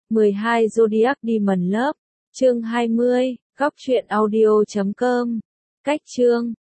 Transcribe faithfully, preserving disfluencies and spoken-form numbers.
mười hai Zodiac Diamond Love, chương hai mươi, góc truyện audio chấm com. Cách chương